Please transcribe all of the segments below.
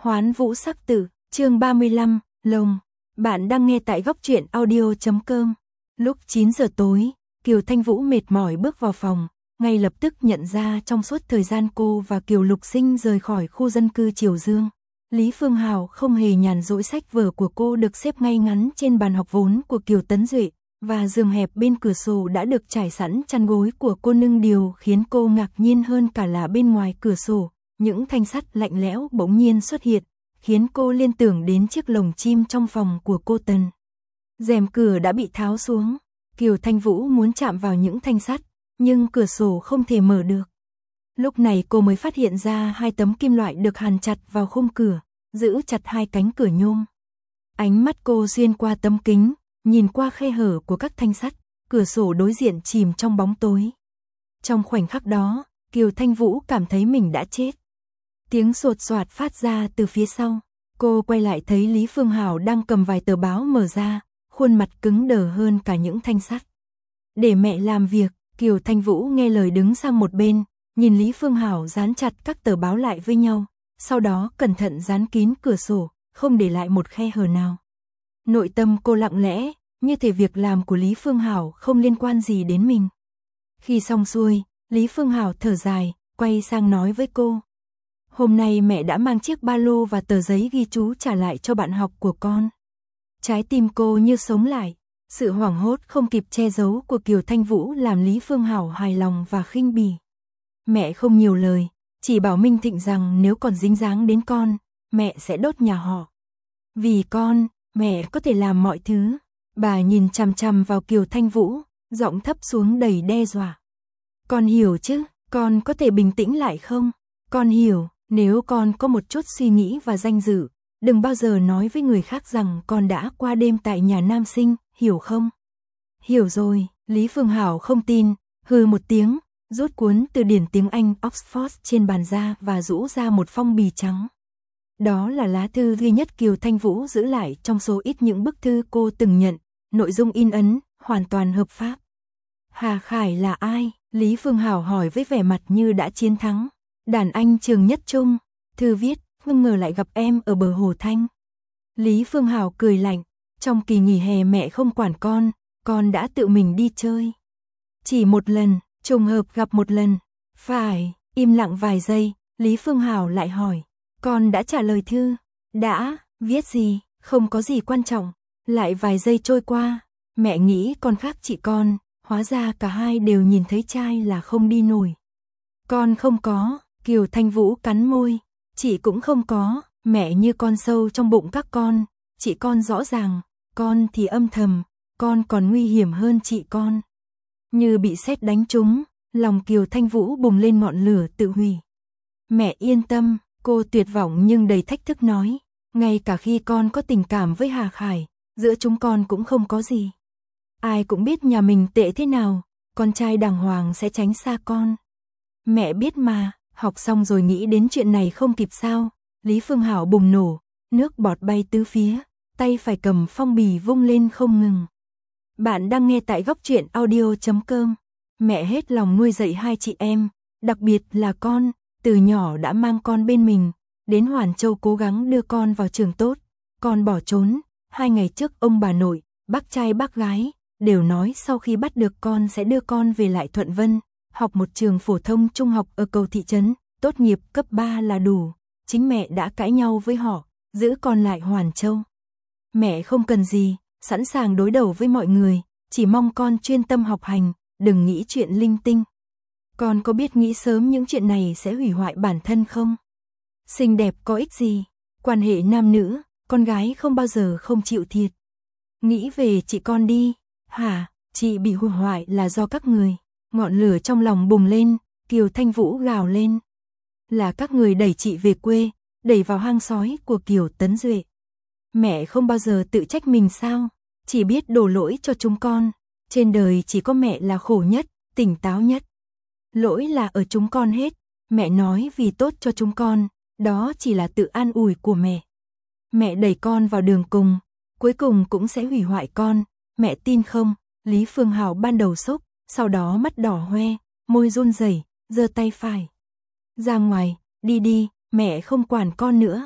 Hoán Vũ Sắc Tử, chương 35, Lồng. Bạn đang nghe tại góc truyện audio.com. Lúc 9 giờ tối, Kiều Thanh Vũ mệt mỏi bước vào phòng, ngay lập tức nhận ra trong suốt thời gian cô và Kiều Lục Sinh rời khỏi khu dân cư Triều Dương, Lý Phương Hào không hề nhàn rỗi, sách vở của cô được xếp ngay ngắn trên bàn học vốn của Kiều Tấn Duệ, và giường hẹp bên cửa sổ đã được trải sẵn chăn gối của cô. Nhưng điều khiến cô ngạc nhiên hơn cả là bên ngoài cửa sổ, những thanh sắt lạnh lẽo bỗng nhiên xuất hiện, khiến cô liên tưởng đến chiếc lồng chim trong phòng của cô Tần. Rèm cửa đã bị tháo xuống, Kiều Thanh Vũ muốn chạm vào những thanh sắt, nhưng cửa sổ không thể mở được. Lúc này cô mới phát hiện ra hai tấm kim loại được hàn chặt vào khung cửa, giữ chặt hai cánh cửa nhôm. Ánh mắt cô xuyên qua tấm kính, nhìn qua khe hở của các thanh sắt, cửa sổ đối diện chìm trong bóng tối. Trong khoảnh khắc đó, Kiều Thanh Vũ cảm thấy mình đã chết. Tiếng sột soạt phát ra từ phía sau. Cô quay lại thấy Lý Phương Hào đang cầm vài tờ báo mở ra, khuôn mặt cứng đờ hơn cả những thanh sắt. Để mẹ làm việc, Kiều Thanh Vũ nghe lời đứng sang một bên, nhìn Lý Phương Hào dán chặt các tờ báo lại với nhau, sau đó cẩn thận dán kín cửa sổ, không để lại một khe hở nào. Nội tâm cô lặng lẽ, như thể việc làm của Lý Phương Hào không liên quan gì đến mình. Khi xong xuôi, Lý Phương Hào thở dài, quay sang nói với cô. Hôm nay mẹ đã mang chiếc ba lô và tờ giấy ghi chú trả lại cho bạn học của con. Trái tim cô như sống lại, sự hoảng hốt không kịp che giấu của Kiều Thanh Vũ làm Lý Phương Hào hài lòng và khinh bỉ. Mẹ không nhiều lời, chỉ bảo Minh Thịnh rằng nếu còn dính dáng đến con, mẹ sẽ đốt nhà họ. Vì con, mẹ có thể làm mọi thứ. Bà nhìn chằm chằm vào Kiều Thanh Vũ, giọng thấp xuống đầy đe dọa. Con hiểu chứ, con có thể bình tĩnh lại không? Con hiểu, nếu con có một chút suy nghĩ và danh dự, đừng bao giờ nói với người khác rằng con đã qua đêm tại nhà nam sinh, hiểu không? Hiểu rồi, Lý Phương Hảo không tin, hừ một tiếng, rút cuốn từ điển tiếng Anh Oxford trên bàn ra và rũ ra một phong bì trắng. Đó là lá thư duy nhất Kiều Thanh Vũ giữ lại trong số ít những bức thư cô từng nhận, nội dung in ấn, hoàn toàn hợp pháp. Hà Khải là ai? Lý Phương Hảo hỏi với vẻ mặt như đã chiến thắng. Đàn anh trường nhất trung, thư viết, không ngờ lại gặp em ở bờ hồ Thanh. Lý Phương Hảo cười lạnh, trong kỳ nghỉ hè mẹ không quản con đã tự mình đi chơi. Chỉ một lần, trùng hợp gặp một lần. Phải, im lặng vài giây, Lý Phương Hảo lại hỏi, con đã trả lời thư? Đã, viết gì? Không có gì quan trọng. Lại vài giây trôi qua, mẹ nghĩ con khác chị con, hóa ra cả hai đều nhìn thấy trai là không đi nổi. Con không có. Kiều Thanh Vũ cắn môi, chị cũng không có, mẹ như con sâu trong bụng các con, chị con rõ ràng, con thì âm thầm, con còn nguy hiểm hơn chị con. Như bị sét đánh trúng, lòng Kiều Thanh Vũ bùng lên ngọn lửa tự hủy. Mẹ yên tâm, cô tuyệt vọng nhưng đầy thách thức nói, ngay cả khi con có tình cảm với Hà Khải, giữa chúng con cũng không có gì. Ai cũng biết nhà mình tệ thế nào, con trai đàng hoàng sẽ tránh xa con. Mẹ biết mà. Học xong rồi nghĩ đến chuyện này không kịp sao? Lý Phương Hảo bùng nổ, nước bọt bay tứ phía, tay phải cầm phong bì vung lên không ngừng. Bạn đang nghe tại góc truyện audio.com. Mẹ hết lòng nuôi dạy hai chị em, đặc biệt là con, từ nhỏ đã mang con bên mình, đến Hoàn Châu cố gắng đưa con vào trường tốt. Con bỏ trốn, 2 ngày trước ông bà nội, bác trai bác gái, đều nói sau khi bắt được con sẽ đưa con về lại Thuận Vân. Học một trường phổ thông trung học ở cầu thị trấn, tốt nghiệp cấp 3 là đủ. Chính mẹ đã cãi nhau với họ, giữ con lại Hoàn Châu. Mẹ không cần gì, sẵn sàng đối đầu với mọi người, chỉ mong con chuyên tâm học hành, đừng nghĩ chuyện linh tinh. Con có biết nghĩ sớm những chuyện này sẽ hủy hoại bản thân không? Xinh đẹp có ích gì? Quan hệ nam nữ, con gái không bao giờ không chịu thiệt. Nghĩ về chị con đi, hả, chị bị hủy hoại là do các người. Ngọn lửa trong lòng bùng lên, Kiều Thanh Vũ gào lên. Là các người đẩy chị về quê, đẩy vào hang sói của Kiều Tấn Duệ. Mẹ không bao giờ tự trách mình sao, chỉ biết đổ lỗi cho chúng con. Trên đời chỉ có mẹ là khổ nhất, tỉnh táo nhất. Lỗi là ở chúng con hết, mẹ nói vì tốt cho chúng con, đó chỉ là tự an ủi của mẹ. Mẹ đẩy con vào đường cùng, cuối cùng cũng sẽ hủy hoại con, mẹ tin không? Lý Phương Hảo ban đầu sốc, sau đó mắt đỏ hoe, môi run rẩy, giơ tay phải. Ra ngoài, đi đi, mẹ không quản con nữa.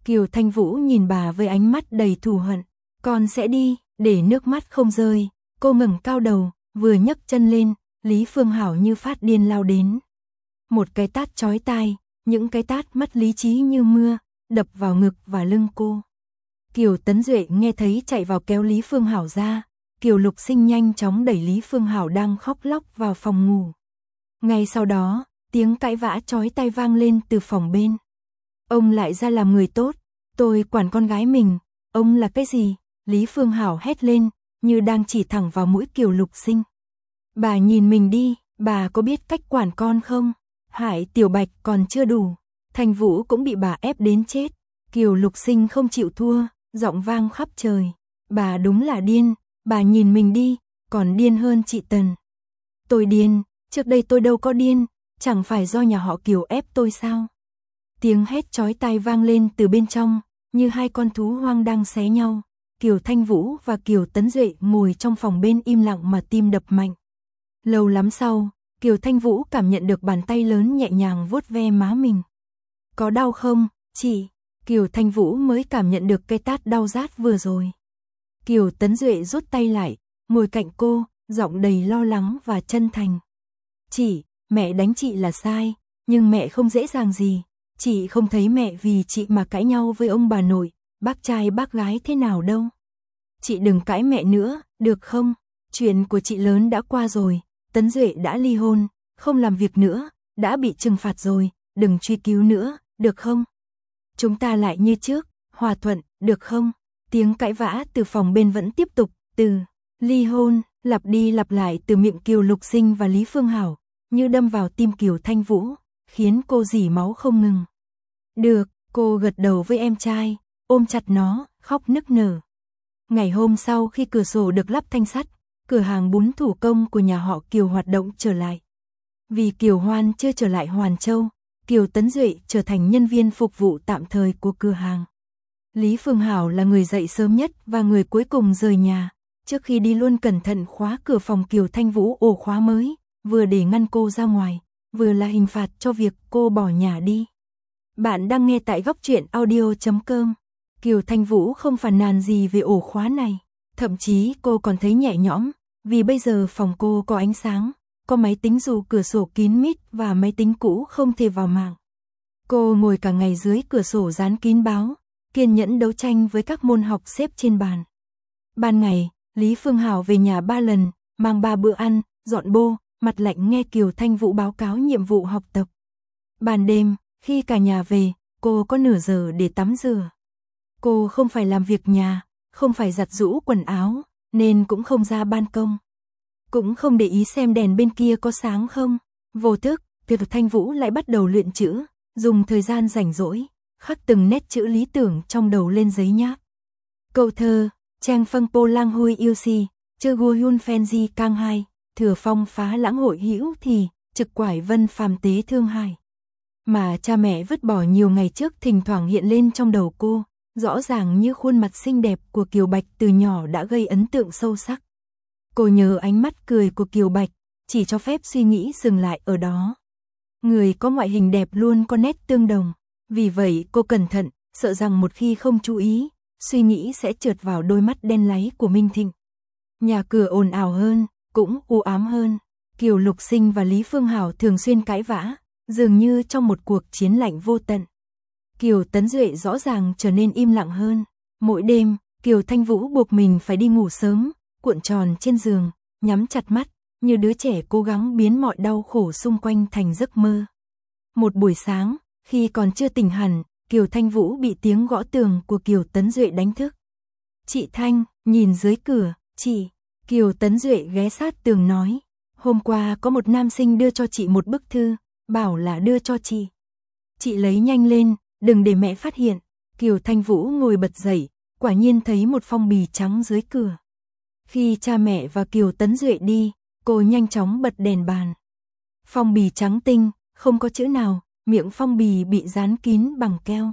Kiều Thanh Vũ nhìn bà với ánh mắt đầy thù hận. Con sẽ đi, để nước mắt không rơi. Cô ngẩng cao đầu, vừa nhấc chân lên, Lý Phương Hảo như phát điên lao đến. Một cái tát chói tai, những cái tát mất lý trí như mưa, đập vào ngực và lưng cô. Kiều Tấn Duệ nghe thấy chạy vào kéo Lý Phương Hảo ra. Kiều Lục Sinh nhanh chóng đẩy Lý Phương Hảo đang khóc lóc vào phòng ngủ. Ngay sau đó, tiếng cãi vã chói tai vang lên từ phòng bên. Ông lại ra làm người tốt, tôi quản con gái mình, ông là cái gì? Lý Phương Hảo hét lên, như đang chỉ thẳng vào mũi Kiều Lục Sinh. Bà nhìn mình đi, bà có biết cách quản con không? Hải Tiểu Bạch còn chưa đủ, Thanh Vũ cũng bị bà ép đến chết. Kiều Lục Sinh không chịu thua, giọng vang khắp trời. Bà đúng là điên, bà nhìn mình đi, còn điên hơn chị Tần. Tôi điên, trước đây tôi đâu có điên, chẳng phải do nhà họ Kiều ép tôi sao? Tiếng hét chói tai vang lên từ bên trong, như hai con thú hoang đang xé nhau. Kiều Thanh Vũ và Kiều Tấn Duệ ngồi trong phòng bên im lặng mà tim đập mạnh. Lâu lắm sau, Kiều Thanh Vũ cảm nhận được bàn tay lớn nhẹ nhàng vuốt ve má mình. Có đau không, chị? Kiều Thanh Vũ mới cảm nhận được cái tát đau rát vừa rồi. Kiều Tấn Duệ rút tay lại, ngồi cạnh cô, giọng đầy lo lắng và chân thành. Chị, mẹ đánh chị là sai, nhưng mẹ không dễ dàng gì. Chị không thấy mẹ vì chị mà cãi nhau với ông bà nội, bác trai bác gái thế nào đâu. Chị đừng cãi mẹ nữa, được không? Chuyện của chị lớn đã qua rồi, Tấn Duệ đã ly hôn, không làm việc nữa, đã bị trừng phạt rồi, đừng truy cứu nữa, được không? Chúng ta lại như trước, hòa thuận, được không? Tiếng cãi vã từ phòng bên vẫn tiếp tục, từ ly hôn, lặp đi lặp lại từ miệng Kiều Lục Sinh và Lý Phương Hảo, như đâm vào tim Kiều Thanh Vũ, khiến cô rỉ máu không ngừng. Được, cô gật đầu với em trai, ôm chặt nó, khóc nức nở. Ngày hôm sau khi cửa sổ được lắp thanh sắt, cửa hàng bún thủ công của nhà họ Kiều hoạt động trở lại. Vì Kiều Hoan chưa trở lại Hoàn Châu, Kiều Tấn Duệ trở thành nhân viên phục vụ tạm thời của cửa hàng. Lý Phương Hảo là người dậy sớm nhất và người cuối cùng rời nhà, trước khi đi luôn cẩn thận khóa cửa phòng Kiều Thanh Vũ ổ khóa mới, vừa để ngăn cô ra ngoài, vừa là hình phạt cho việc cô bỏ nhà đi. Bạn đang nghe tại goctruyện.audio.com. Kiều Thanh Vũ không phàn nàn gì về ổ khóa này, thậm chí cô còn thấy nhẹ nhõm, vì bây giờ phòng cô có ánh sáng, có máy tính dù cửa sổ kín mít và máy tính cũ không thể vào mạng. Cô ngồi cả ngày dưới cửa sổ dán kín báo, kiên nhẫn đấu tranh với các môn học xếp trên bàn. Ban ngày, Lý Phương Hảo về nhà 3 lần, mang 3 bữa ăn, dọn bô, mặt lạnh nghe Kiều Thanh Vũ báo cáo nhiệm vụ học tập. Ban đêm, khi cả nhà về, cô có nửa giờ để tắm rửa. Cô không phải làm việc nhà, không phải giặt giũ quần áo, nên cũng không ra ban công. Cũng không để ý xem đèn bên kia có sáng không. Vô thức, Kiều Thanh Vũ lại bắt đầu luyện chữ, dùng thời gian rảnh rỗi, khắc từng nét chữ lý tưởng trong đầu lên giấy nháp. Câu thơ, Trang Phân Po Lang Hui Yêu Si, Chơ Gu Yun Phen Di Cang Hai, Thừa Phong Phá Lãng Hội Hữu Thì, Trực Quải Vân Phàm Tế Thương Hải. Mà cha mẹ vứt bỏ nhiều ngày trước thỉnh thoảng hiện lên trong đầu cô, rõ ràng như khuôn mặt xinh đẹp của Kiều Bạch từ nhỏ đã gây ấn tượng sâu sắc. Cô nhớ ánh mắt cười của Kiều Bạch, chỉ cho phép suy nghĩ dừng lại ở đó. Người có ngoại hình đẹp luôn có nét tương đồng, vì vậy cô cẩn thận, sợ rằng một khi không chú ý, suy nghĩ sẽ trượt vào đôi mắt đen láy của Minh Thịnh. Nhà cửa ồn ào hơn, cũng u ám hơn. Kiều Lục Sinh và Lý Phương Hảo thường xuyên cãi vã, dường như trong một cuộc chiến lạnh vô tận. Kiều Tấn Duệ rõ ràng trở nên im lặng hơn. Mỗi đêm, Kiều Thanh Vũ buộc mình phải đi ngủ sớm, cuộn tròn trên giường, nhắm chặt mắt, như đứa trẻ cố gắng biến mọi đau khổ xung quanh thành giấc mơ. Một buổi sáng, khi còn chưa tỉnh hẳn, Kiều Thanh Vũ bị tiếng gõ tường của Kiều Tấn Duệ đánh thức. Chị Thanh, nhìn dưới cửa, chị. Kiều Tấn Duệ ghé sát tường nói, hôm qua có một nam sinh đưa cho chị một bức thư, bảo là đưa cho chị. Chị lấy nhanh lên, đừng để mẹ phát hiện. Kiều Thanh Vũ ngồi bật dậy, quả nhiên thấy một phong bì trắng dưới cửa. Khi cha mẹ và Kiều Tấn Duệ đi, cô nhanh chóng bật đèn bàn. Phong bì trắng tinh, không có chữ nào, miệng phong bì bị dán kín bằng keo.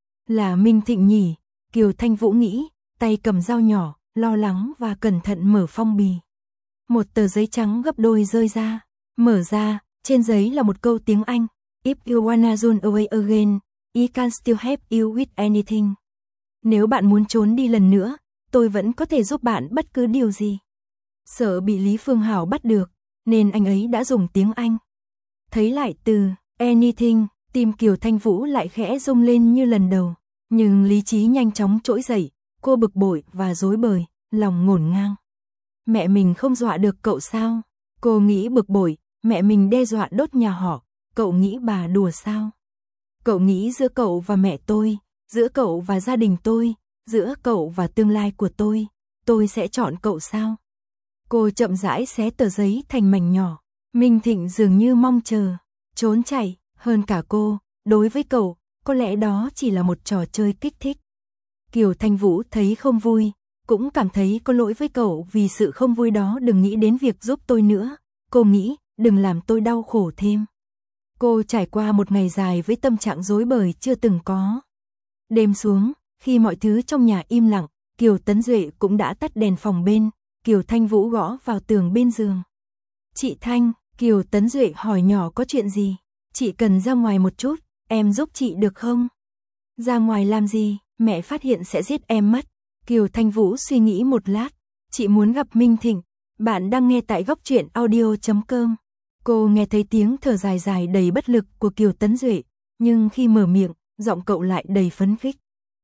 Là Minh Thịnh nhỉ? Kiều Thanh Vũ nghĩ, tay cầm dao nhỏ, lo lắng và cẩn thận mở phong bì. Một tờ giấy trắng gấp đôi rơi ra. Mở ra, trên giấy là một câu tiếng Anh. If you wanna run away again, I can still help you with anything. Nếu bạn muốn trốn đi lần nữa, tôi vẫn có thể giúp bạn bất cứ điều gì. Sợ bị Lý Phương Hảo bắt được, nên anh ấy đã dùng tiếng Anh. Thấy lại từ anything, tim Kiều Thanh Vũ lại khẽ rung lên như lần đầu. Nhưng lý trí nhanh chóng trỗi dậy, cô bực bội và rối bời, lòng ngổn ngang. Mẹ mình không dọa được cậu sao? Cô nghĩ bực bội, mẹ mình đe dọa đốt nhà họ, cậu nghĩ bà đùa sao? Cậu nghĩ giữa cậu và mẹ tôi, giữa cậu và gia đình tôi, giữa cậu và tương lai của tôi sẽ chọn cậu sao? Cô chậm rãi xé tờ giấy thành mảnh nhỏ. Minh Thịnh dường như mong chờ, trốn chạy, hơn cả cô, đối với cậu, có lẽ đó chỉ là một trò chơi kích thích. Kiều Thanh Vũ thấy không vui, cũng cảm thấy có lỗi với cậu vì sự không vui đó. Đừng nghĩ đến việc giúp tôi nữa, cô nghĩ, đừng làm tôi đau khổ thêm. Cô trải qua một ngày dài với tâm trạng rối bời chưa từng có. Đêm xuống, khi mọi thứ trong nhà im lặng, Kiều Tấn Duệ cũng đã tắt đèn phòng bên, Kiều Thanh Vũ gõ vào tường bên giường. Chị Thanh, Kiều Tấn Duệ hỏi nhỏ có chuyện gì? Chị cần ra ngoài một chút, em giúp chị được không? Ra ngoài làm gì? Mẹ phát hiện sẽ giết em mất. Kiều Thanh Vũ suy nghĩ một lát. Chị muốn gặp Minh Thịnh. Bạn đang nghe tại góc truyện audio.com. Cô nghe thấy tiếng thở dài dài đầy bất lực của Kiều Tấn Duệ, nhưng khi mở miệng, giọng cậu lại đầy phấn khích.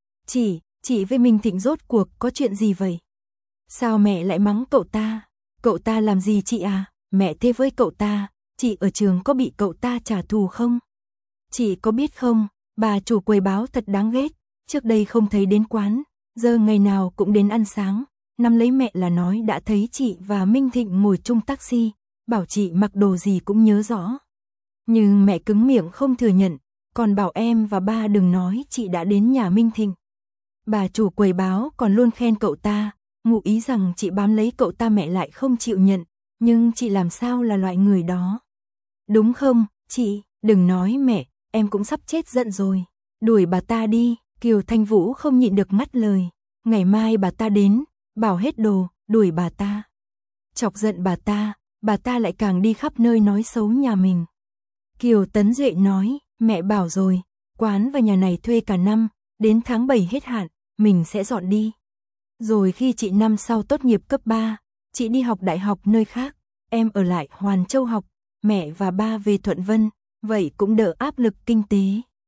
Chị với Minh Thịnh rốt cuộc có chuyện gì vậy? Sao mẹ lại mắng cậu ta? Cậu ta làm gì chị à? Mẹ thế với cậu ta, chị ở trường có bị cậu ta trả thù không? Chị có biết không, bà chủ quầy báo thật đáng ghét, trước đây không thấy đến quán, giờ ngày nào cũng đến ăn sáng, năm lấy mẹ là nói đã thấy chị và Minh Thịnh ngồi chung taxi, bảo chị mặc đồ gì cũng nhớ rõ. Nhưng mẹ cứng miệng không thừa nhận, còn bảo em và ba đừng nói chị đã đến nhà Minh Thịnh. Bà chủ quầy báo còn luôn khen cậu ta, ngụ ý rằng chị bám lấy cậu ta. Mẹ lại không chịu nhận, nhưng chị làm sao là loại người đó? Đúng không, chị, đừng nói mẹ, em cũng sắp chết giận rồi. Đuổi bà ta đi, Kiều Thanh Vũ không nhịn được ngắt lời. Ngày mai bà ta đến, bảo hết đồ, đuổi bà ta. Chọc giận bà ta lại càng đi khắp nơi nói xấu nhà mình. Kiều Tấn Duệ nói, mẹ bảo rồi, quán và nhà này thuê cả năm, đến tháng 7 hết hạn, mình sẽ dọn đi. Rồi khi chị năm sau tốt nghiệp cấp 3, chị đi học đại học nơi khác, em ở lại Hoàn Châu học, mẹ và ba về Thuận Vân, vậy cũng đỡ áp lực kinh tế.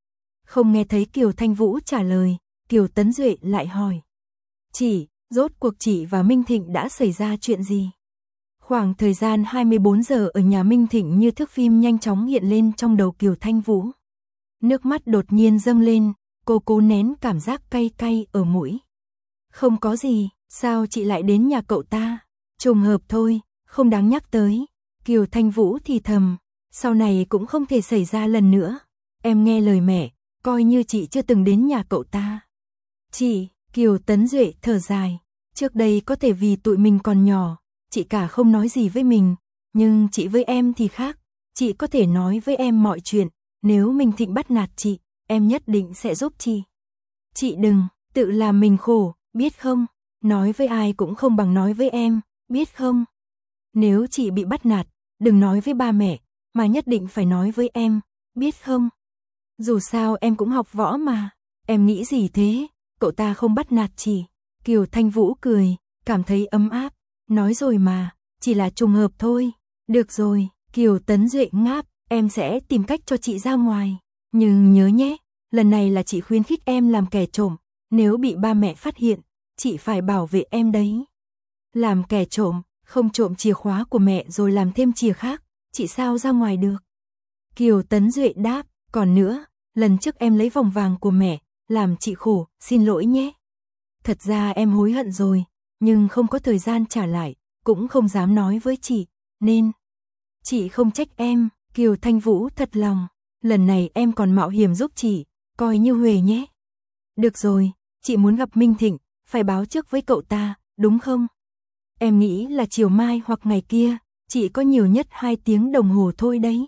Không nghe thấy Kiều Thanh Vũ trả lời, Kiều Tấn Duệ lại hỏi. Chị, rốt cuộc chị và Minh Thịnh đã xảy ra chuyện gì? Khoảng thời gian 24 giờ ở nhà Minh Thịnh như thước phim nhanh chóng hiện lên trong đầu Kiều Thanh Vũ. Nước mắt đột nhiên dâng lên, cô cố nén cảm giác cay cay ở mũi. Không có gì, sao chị lại đến nhà cậu ta? Trùng hợp thôi, không đáng nhắc tới. Kiều Thanh Vũ thì thầm, sau này cũng không thể xảy ra lần nữa. Em nghe lời mẹ, coi như chị chưa từng đến nhà cậu ta. Chị, Kiều Tấn Duệ thở dài, trước đây có thể vì tụi mình còn nhỏ, chị cả không nói gì với mình, nhưng chị với em thì khác, chị có thể nói với em mọi chuyện, nếu Minh Thịnh bắt nạt chị, em nhất định sẽ giúp chị. Chị đừng tự làm mình khổ, biết không? Nói với ai cũng không bằng nói với em, biết không? Nếu chị bị bắt nạt, đừng nói với ba mẹ, mà nhất định phải nói với em, biết không? Dù sao em cũng học võ mà, em nghĩ gì thế? Cậu ta không bắt nạt chị. Kiều Thanh Vũ cười, cảm thấy ấm áp, nói rồi mà, chỉ là trùng hợp thôi. Được rồi, Kiều Tấn Duệ ngáp, em sẽ tìm cách cho chị ra ngoài. Nhưng nhớ nhé, lần này là chị khuyến khích em làm kẻ trộm, nếu bị ba mẹ phát hiện, chị phải bảo vệ em đấy. Làm kẻ trộm, không trộm chìa khóa của mẹ rồi làm thêm chìa khác, chị sao ra ngoài được? Kiều Tấn Duệ đáp, còn nữa, lần trước em lấy vòng vàng của mẹ, làm chị khổ, xin lỗi nhé. Thật ra em hối hận rồi, nhưng không có thời gian trả lại, cũng không dám nói với chị, nên chị không trách em. Kiều Thanh Vũ thật lòng, lần này em còn mạo hiểm giúp chị, coi như huề nhé. Được rồi, chị muốn gặp Minh Thịnh, phải báo trước với cậu ta, đúng không? Em nghĩ là chiều mai hoặc ngày kia, chị có nhiều nhất 2 tiếng đồng hồ thôi đấy.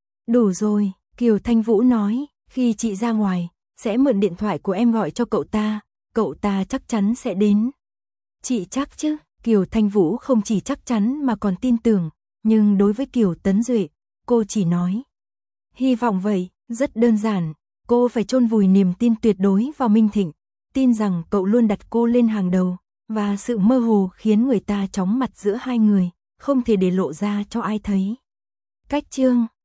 Đủ rồi, Kiều Thanh Vũ nói, khi chị ra ngoài, sẽ mượn điện thoại của em gọi cho cậu ta chắc chắn sẽ đến. Chị chắc chứ? Kiều Thanh Vũ không chỉ chắc chắn mà còn tin tưởng, nhưng đối với Kiều Tấn Duệ, cô chỉ nói. Hy vọng vậy, rất đơn giản, Cô phải chôn vùi niềm tin tuyệt đối vào Minh Thịnh, tin rằng cậu luôn đặt cô lên hàng đầu, và sự mơ hồ khiến người ta chóng mặt giữa hai người, không thể để lộ ra cho ai thấy. Cách chương